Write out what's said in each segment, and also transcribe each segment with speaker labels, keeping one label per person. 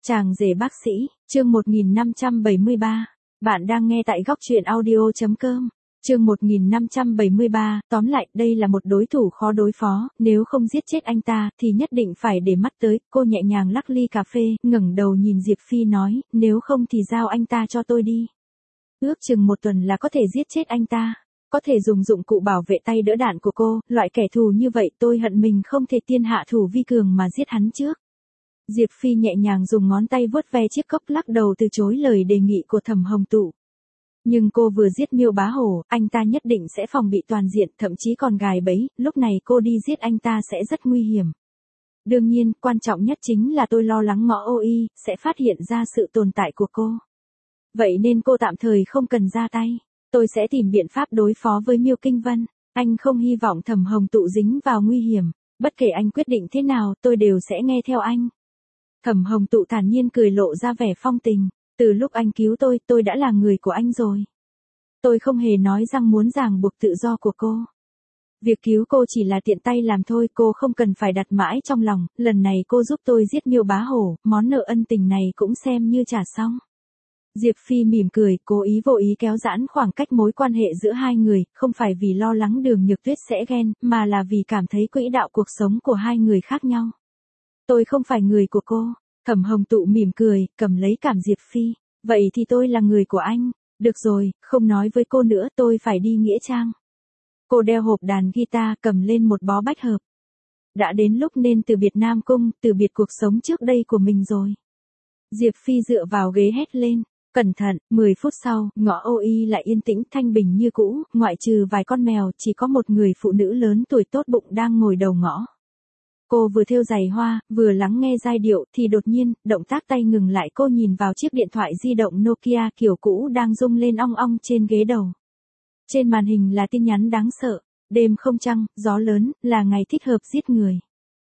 Speaker 1: Chàng rể bác sĩ, chương 1573. Bạn đang nghe tại góc truyện audio.com. Chương 1573, tóm lại, đây là một đối thủ khó đối phó, nếu không giết chết anh ta, thì nhất định phải để mắt tới. Cô nhẹ nhàng lắc ly cà phê, ngẩng đầu nhìn Diệp Phi nói, nếu không thì giao anh ta cho tôi đi. Ước chừng một tuần là có thể giết chết anh ta. Có thể dùng dụng cụ bảo vệ tay đỡ đạn của cô, loại kẻ thù như vậy tôi hận mình không thể tiên hạ thủ vi cường mà giết hắn trước. Diệp Phi nhẹ nhàng dùng ngón tay vuốt ve chiếc cốc, lắc đầu từ chối lời đề nghị của Thẩm Hồng Tụ. Nhưng cô vừa giết Miêu Bá Hổ, anh ta nhất định sẽ phòng bị toàn diện, thậm chí còn gài bẫy, lúc này cô đi giết anh ta sẽ rất nguy hiểm. Đương nhiên, quan trọng nhất chính là tôi lo lắng Ngõ Ô Y sẽ phát hiện ra sự tồn tại của cô. Vậy nên cô tạm thời không cần ra tay. Tôi sẽ tìm biện pháp đối phó với Miêu Kinh Vân. Anh không hy vọng Thẩm Hồng Tụ dính vào nguy hiểm. Bất kể anh quyết định thế nào, tôi đều sẽ nghe theo anh. Thẩm Hồng Tụ thản nhiên cười lộ ra vẻ phong tình. Từ lúc anh cứu tôi đã là người của anh rồi. Tôi không hề nói rằng muốn ràng buộc tự do của cô. Việc cứu cô chỉ là tiện tay làm thôi, cô không cần phải đặt mãi trong lòng. Lần này cô giúp tôi giết Miêu Bá Hổ, món nợ ân tình này cũng xem như trả xong. Diệp Phi mỉm cười, cố ý vô ý kéo giãn khoảng cách mối quan hệ giữa hai người, không phải vì lo lắng Đường Nhược Tuyết sẽ ghen, mà là vì cảm thấy quỹ đạo cuộc sống của hai người khác nhau. Tôi không phải người của cô. Thẩm Hồng Tụ mỉm cười, cầm lấy cảm Diệp Phi. Vậy thì tôi là người của anh. Được rồi, không nói với cô nữa, tôi phải đi Nghĩa Trang. Cô đeo hộp đàn guitar, cầm lên một bó bách hợp. Đã đến lúc nên từ biệt Nam Cung, từ biệt cuộc sống trước đây của mình rồi. Diệp Phi dựa vào ghế hét lên. Cẩn thận, 10 phút sau, Ngõ Ô Y lại yên tĩnh thanh bình như cũ, ngoại trừ vài con mèo, chỉ có một người phụ nữ lớn tuổi tốt bụng đang ngồi đầu ngõ. Cô vừa thêu giày hoa, vừa lắng nghe giai điệu, thì đột nhiên, động tác tay ngừng lại, cô nhìn vào chiếc điện thoại di động Nokia kiểu cũ đang rung lên ong ong trên ghế đầu. Trên màn hình là tin nhắn đáng sợ, đêm không trăng, gió lớn, là ngày thích hợp giết người.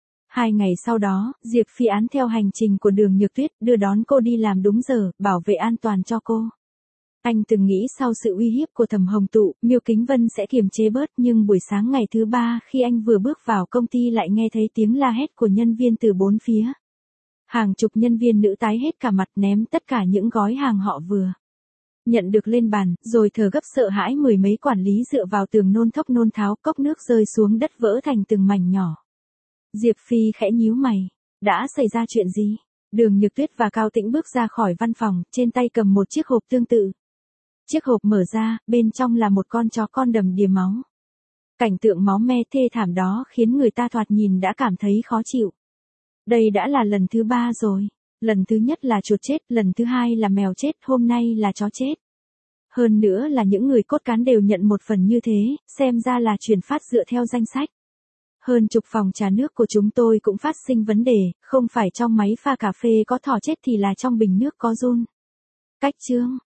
Speaker 1: 2 ngày sau đó, Diệp Phi án theo hành trình của Đường Nhược Tuyết, đưa đón cô đi làm đúng giờ, bảo vệ an toàn cho cô. Anh từng nghĩ sau sự uy hiếp của Thẩm Hồng Tụ, Miêu Kính Vân sẽ kiềm chế bớt, nhưng buổi sáng ngày thứ 3 khi anh vừa bước vào công ty lại nghe thấy tiếng la hét của nhân viên từ bốn phía. Hàng chục nhân viên nữ tái hết cả mặt, ném tất cả những gói hàng họ vừa nhận được lên bàn, rồi thở gấp sợ hãi. Mười mấy quản lý dựa vào tường nôn thốc nôn tháo, cốc nước rơi xuống đất vỡ thành từng mảnh nhỏ. Diệp Phi khẽ nhíu mày. Đã xảy ra chuyện gì? Đường Nhược Tuyết và Cao Tĩnh bước ra khỏi văn phòng, trên tay cầm một chiếc hộp tương tự. Chiếc hộp mở ra, bên trong là một con chó con đầm đìa máu. Cảnh tượng máu me thê thảm đó khiến người ta thoạt nhìn đã cảm thấy khó chịu. Đây đã là lần thứ 3 rồi. Lần thứ nhất là chuột chết, lần thứ 2 là mèo chết, hôm nay là chó chết. Hơn nữa là những người cốt cán đều nhận một phần như thế, xem ra là chuyển phát dựa theo danh sách. Hơn chục phòng trà nước của chúng tôi cũng phát sinh vấn đề, không phải trong máy pha cà phê có thỏ chết thì là trong bình nước có giun. Cách chương.